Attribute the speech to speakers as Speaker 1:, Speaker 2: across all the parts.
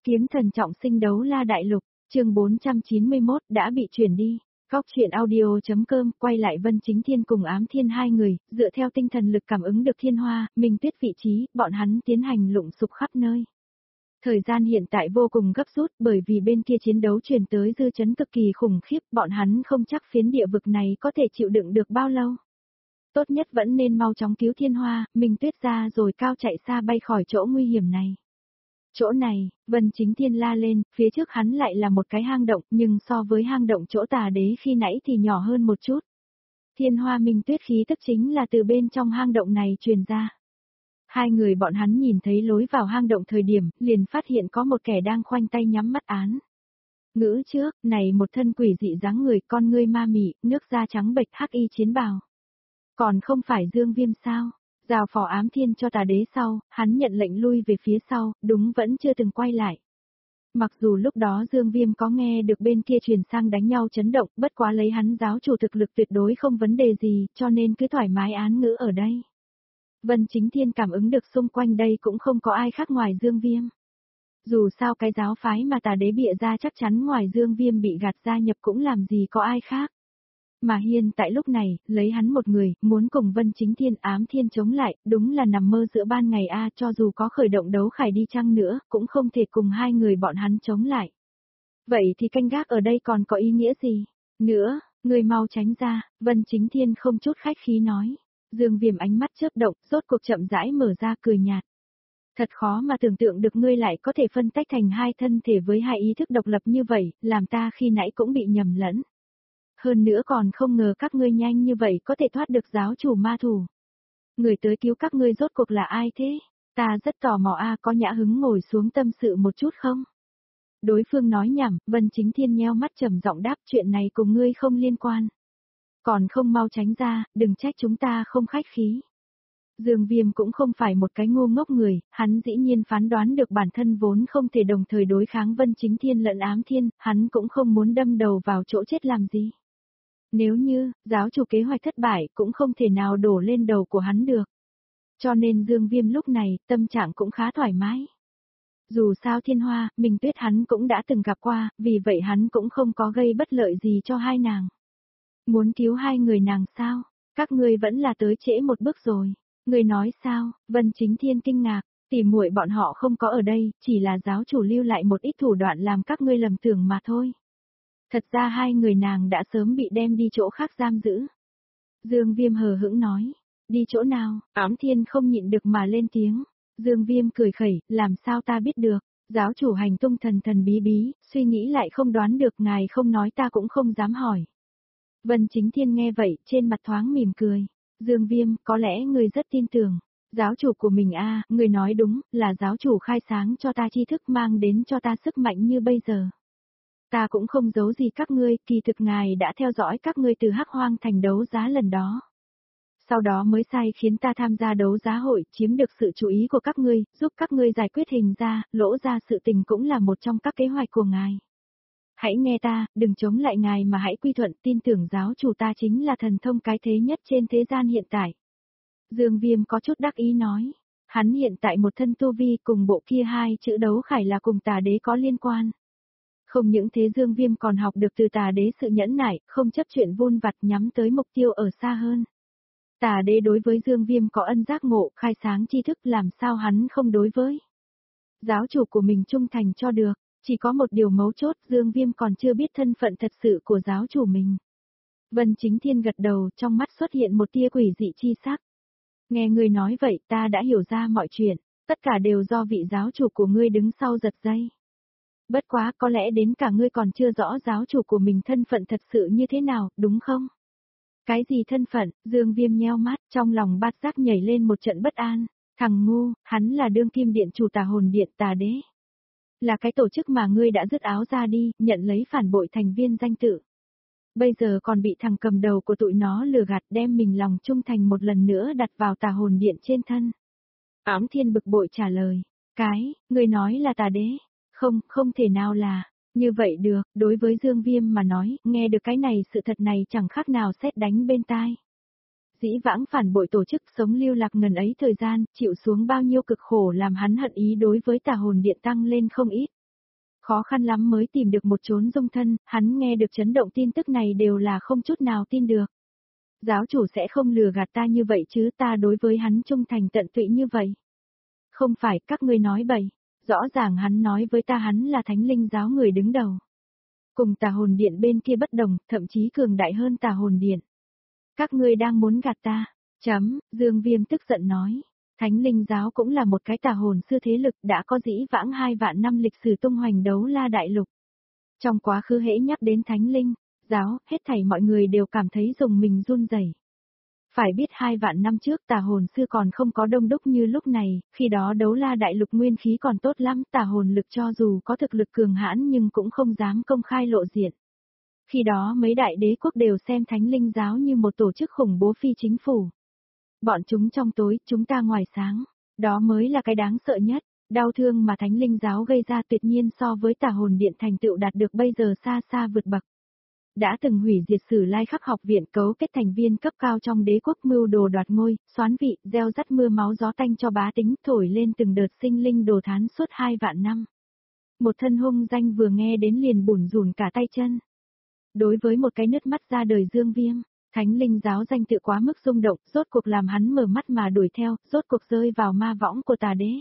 Speaker 1: Kiếm thần trọng sinh đấu la đại lục, chương 491 đã bị chuyển đi. Góc chuyện audio.com quay lại Vân Chính Thiên cùng Ám Thiên hai người, dựa theo tinh thần lực cảm ứng được thiên hoa, minh tuyết vị trí, bọn hắn tiến hành lụng sục khắp nơi. Thời gian hiện tại vô cùng gấp rút bởi vì bên kia chiến đấu truyền tới dư chấn cực kỳ khủng khiếp, bọn hắn không chắc phiến địa vực này có thể chịu đựng được bao lâu. Tốt nhất vẫn nên mau chóng cứu thiên hoa, minh tuyết ra rồi cao chạy xa bay khỏi chỗ nguy hiểm này. Chỗ này, Vân Chính Thiên la lên, phía trước hắn lại là một cái hang động, nhưng so với hang động chỗ tà đế khi nãy thì nhỏ hơn một chút. Thiên hoa minh tuyết khí tức chính là từ bên trong hang động này truyền ra. Hai người bọn hắn nhìn thấy lối vào hang động thời điểm, liền phát hiện có một kẻ đang khoanh tay nhắm mắt án. Ngữ trước, này một thân quỷ dị dáng người, con ngươi ma mị, nước da trắng bệch, hắc y chiến bào. Còn không phải Dương Viêm sao? Giao phó Ám Thiên cho tà đế sau, hắn nhận lệnh lui về phía sau, đúng vẫn chưa từng quay lại. Mặc dù lúc đó Dương Viêm có nghe được bên kia truyền sang đánh nhau chấn động, bất quá lấy hắn giáo chủ thực lực tuyệt đối không vấn đề gì, cho nên cứ thoải mái án ngữ ở đây. Vân Chính Thiên cảm ứng được xung quanh đây cũng không có ai khác ngoài Dương Viêm. Dù sao cái giáo phái mà tà đế bịa ra chắc chắn ngoài Dương Viêm bị gạt gia nhập cũng làm gì có ai khác. Mà hiện tại lúc này, lấy hắn một người, muốn cùng Vân Chính Thiên Ám Thiên chống lại, đúng là nằm mơ giữa ban ngày a, cho dù có khởi động đấu khải đi chăng nữa, cũng không thể cùng hai người bọn hắn chống lại. Vậy thì canh gác ở đây còn có ý nghĩa gì? Nữa, người mau tránh ra, Vân Chính Thiên không chút khách khí nói. Dương Viêm ánh mắt chớp động, rốt cuộc chậm rãi mở ra cười nhạt. Thật khó mà tưởng tượng được ngươi lại có thể phân tách thành hai thân thể với hai ý thức độc lập như vậy, làm ta khi nãy cũng bị nhầm lẫn. Hơn nữa còn không ngờ các ngươi nhanh như vậy có thể thoát được giáo chủ ma thủ. Người tới cứu các ngươi rốt cuộc là ai thế? Ta rất tò mò có nhã hứng ngồi xuống tâm sự một chút không? Đối phương nói nhảm, Vân Chính Thiên nheo mắt trầm giọng đáp chuyện này cùng ngươi không liên quan. Còn không mau tránh ra, đừng trách chúng ta không khách khí. Dương Viêm cũng không phải một cái ngu ngốc người, hắn dĩ nhiên phán đoán được bản thân vốn không thể đồng thời đối kháng Vân Chính Thiên lẫn Ám Thiên, hắn cũng không muốn đâm đầu vào chỗ chết làm gì. Nếu như, giáo chủ kế hoạch thất bại cũng không thể nào đổ lên đầu của hắn được. Cho nên Dương Viêm lúc này, tâm trạng cũng khá thoải mái. Dù sao thiên hoa, minh tuyết hắn cũng đã từng gặp qua, vì vậy hắn cũng không có gây bất lợi gì cho hai nàng. Muốn cứu hai người nàng sao? Các ngươi vẫn là tới trễ một bước rồi. Ngươi nói sao? Vân Chính Thiên kinh ngạc, tỉ muội bọn họ không có ở đây, chỉ là giáo chủ lưu lại một ít thủ đoạn làm các ngươi lầm tưởng mà thôi. Thật ra hai người nàng đã sớm bị đem đi chỗ khác giam giữ. Dương Viêm hờ hững nói, đi chỗ nào? Ám Thiên không nhịn được mà lên tiếng. Dương Viêm cười khẩy, làm sao ta biết được? Giáo chủ hành tung thần thần bí bí, suy nghĩ lại không đoán được, ngài không nói ta cũng không dám hỏi. Vân Chính Thiên nghe vậy, trên mặt thoáng mỉm cười. Dương Viêm, có lẽ người rất tin tưởng. Giáo chủ của mình người nói đúng, là giáo chủ khai sáng cho ta tri thức mang đến cho ta sức mạnh như bây giờ. Ta cũng không giấu gì các ngươi, kỳ thực ngài đã theo dõi các ngươi từ Hắc Hoang thành đấu giá lần đó. Sau đó mới sai khiến ta tham gia đấu giá hội, chiếm được sự chú ý của các ngươi, giúp các ngươi giải quyết hình ra, lỗ ra sự tình cũng là một trong các kế hoạch của ngài. Hãy nghe ta, đừng chống lại ngài mà hãy quy thuận, tin tưởng giáo chủ ta chính là thần thông cái thế nhất trên thế gian hiện tại. Dương Viêm có chút đắc ý nói, hắn hiện tại một thân tu vi cùng bộ kia hai chữ đấu khải là cùng tà đế có liên quan. Không những thế Dương Viêm còn học được từ tà đế sự nhẫn nại, không chấp chuyện vun vặt nhắm tới mục tiêu ở xa hơn. Tà đế đối với Dương Viêm có ân giác ngộ, khai sáng tri thức, làm sao hắn không đối với. Giáo chủ của mình trung thành cho được, chỉ có một điều mấu chốt, Dương Viêm còn chưa biết thân phận thật sự của giáo chủ mình. Vân Chính Thiên gật đầu, trong mắt xuất hiện một tia quỷ dị chi sắc. Nghe ngươi nói vậy, ta đã hiểu ra mọi chuyện, tất cả đều do vị giáo chủ của ngươi đứng sau giật dây. Bất quá, có lẽ đến cả ngươi còn chưa rõ giáo chủ của mình thân phận thật sự như thế nào, đúng không? Cái gì thân phận? Dương Viêm nheo mắt, trong lòng bát giác nhảy lên một trận bất an. Thằng ngu, hắn là đương kim điện chủ Tà Hồn Điện tà đế. Là cái tổ chức mà ngươi đã dứt áo ra đi, nhận lấy phản bội thành viên danh tự. Bây giờ còn bị thằng cầm đầu của tụi nó lừa gạt, đem mình lòng trung thành một lần nữa đặt vào Tà Hồn Điện trên thân. Ám Thiên bực bội trả lời. Ngươi nói là tà đế. Không thể nào là, như vậy được, đối với Dương Viêm mà nói, nghe được cái này sự thật này chẳng khác nào sét đánh bên tai. Dĩ vãng phản bội tổ chức sống lưu lạc ngần ấy thời gian, chịu xuống bao nhiêu cực khổ làm hắn hận ý đối với Tà Hồn Điện tăng lên không ít. Khó khăn lắm mới tìm được một chốn dung thân, hắn nghe được chấn động tin tức này đều là không chút nào tin được. Giáo chủ sẽ không lừa gạt ta như vậy chứ, ta đối với hắn trung thành tận tụy như vậy. Không phải, các ngươi nói bậy. Rõ ràng hắn nói với ta hắn là thánh linh giáo người đứng đầu. Cùng tà hồn điện bên kia bất đồng, thậm chí cường đại hơn tà hồn điện. Các ngươi đang muốn gạt ta. Dương Viêm tức giận nói. Thánh linh giáo cũng là một cái tà hồn sư thế lực đã có dĩ vãng 2 vạn năm lịch sử tung hoành đấu la đại lục. Trong quá khứ hễ nhắc đến thánh linh, giáo, hết thảy mọi người đều cảm thấy dùng mình run rẩy. Phải biết 2 vạn năm trước tà hồn sư còn không có đông đúc như lúc này, khi đó đấu la đại lục nguyên khí còn tốt lắm, tà hồn lực cho dù có thực lực cường hãn nhưng cũng không dám công khai lộ diện. Khi đó mấy đại đế quốc đều xem thánh linh giáo như một tổ chức khủng bố phi chính phủ. Bọn chúng trong tối, chúng ta ngoài sáng, đó mới là cái đáng sợ nhất, đau thương mà thánh linh giáo gây ra tuyệt nhiên so với tà hồn điện thành tựu đạt được bây giờ xa xa vượt bậc. Đã từng hủy diệt Sử Lai Khắc học viện cấu kết thành viên cấp cao trong đế quốc mưu đồ đoạt ngôi, xoán vị, gieo rắt mưa máu gió tanh cho bá tính, thổi lên từng đợt sinh linh đồ thán suốt 2 vạn năm. Một thân hung danh vừa nghe đến liền bủn rủn cả tay chân. Đối với một cái nứt mắt ra đời Dương Viêm, thánh linh giáo danh tự quá mức rung động, rốt cuộc làm hắn mở mắt mà đuổi theo, rốt cuộc rơi vào ma võng của tà đế.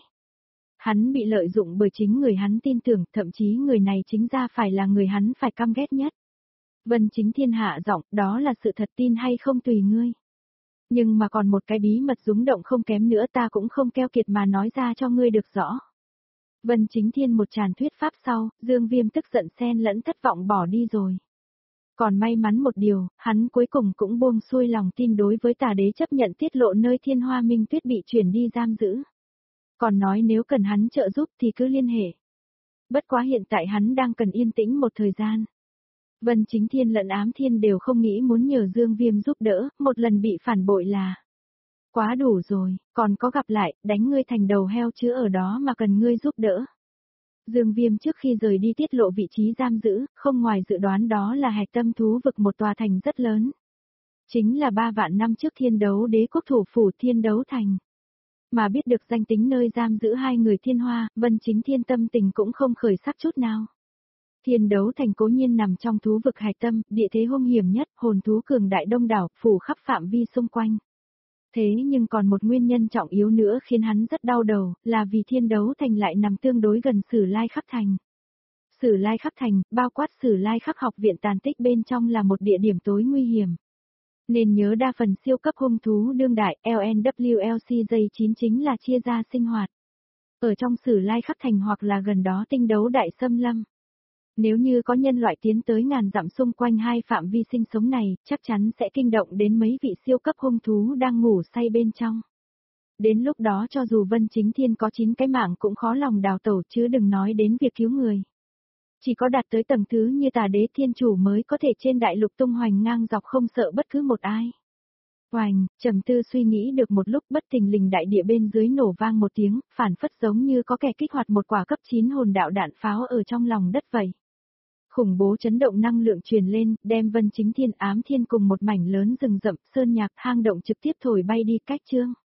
Speaker 1: Hắn bị lợi dụng bởi chính người hắn tin tưởng, thậm chí người này chính ra phải là người hắn phải căm ghét nhất. Vân Chính Thiên hạ giọng, đó là sự thật, tin hay không tùy ngươi. Nhưng mà còn một cái bí mật rúng động không kém nữa ta cũng không keo kiệt mà nói ra cho ngươi được rõ. Vân Chính Thiên một tràn thuyết pháp sau, Dương Viêm tức giận xen lẫn thất vọng bỏ đi rồi. Còn may mắn một điều, hắn cuối cùng cũng buông xuôi lòng tin đối với tà đế chấp nhận tiết lộ nơi Thiên Hoa Minh Tuyết bị chuyển đi giam giữ. Còn nói nếu cần hắn trợ giúp thì cứ liên hệ. Bất quá hiện tại hắn đang cần yên tĩnh một thời gian. Vân Chính Thiên lẫn Ám Thiên đều không nghĩ muốn nhờ Dương Viêm giúp đỡ, một lần bị phản bội là quá đủ rồi, còn có gặp lại, đánh ngươi thành đầu heo chứ ở đó mà cần ngươi giúp đỡ. Dương Viêm trước khi rời đi tiết lộ vị trí giam giữ, không ngoài dự đoán đó là Hạch Tâm thú vực một tòa thành rất lớn. Chính là 3 vạn năm trước Thiên Đấu Đế quốc thủ phủ Thiên Đấu Thành. Mà biết được danh tính nơi giam giữ 2 người Thiên Hoa, Vân Chính Thiên tâm tình cũng không khởi sắc chút nào. Thiên Đấu Thành cố nhiên nằm trong thú vực Hạch Tâm, địa thế hung hiểm nhất, hồn thú cường đại đông đảo, phủ khắp phạm vi xung quanh. Thế nhưng còn một nguyên nhân trọng yếu nữa khiến hắn rất đau đầu, là vì Thiên Đấu Thành lại nằm tương đối gần Sử Lai Khắc Thành. Sử Lai Khắc Thành, bao quát Sử Lai Khắc học viện tàn tích bên trong là một địa điểm tối nguy hiểm. Nên nhớ đa phần siêu cấp hung thú đương đại LNWLCJ9 chính là chia ra sinh hoạt. Ở trong Sử Lai Khắc Thành hoặc là gần đó Tinh Đấu Đại Xâm Lâm. Nếu như có nhân loại tiến tới ngàn dặm xung quanh hai phạm vi sinh sống này, chắc chắn sẽ kinh động đến mấy vị siêu cấp hung thú đang ngủ say bên trong. Đến lúc đó cho dù Vân Chính Thiên có 9 cái mạng cũng khó lòng đào tẩu chứ đừng nói đến việc cứu người. Chỉ có đạt tới tầng thứ như tà đế thiên chủ mới có thể trên đại lục tung hoành ngang dọc không sợ bất cứ một ai. Hoành, trầm tư suy nghĩ được một lúc bất thình lình đại địa bên dưới nổ vang một tiếng, phản phất giống như có kẻ kích hoạt một quả cấp 9 hồn đạo đạn pháo ở trong lòng đất vậy. Khủng bố chấn động năng lượng truyền lên, đem Vân Chính Thiên Ám Thiên cùng một mảnh lớn rừng rậm, sơn nhạc, hang động trực tiếp thổi bay đi cách chương.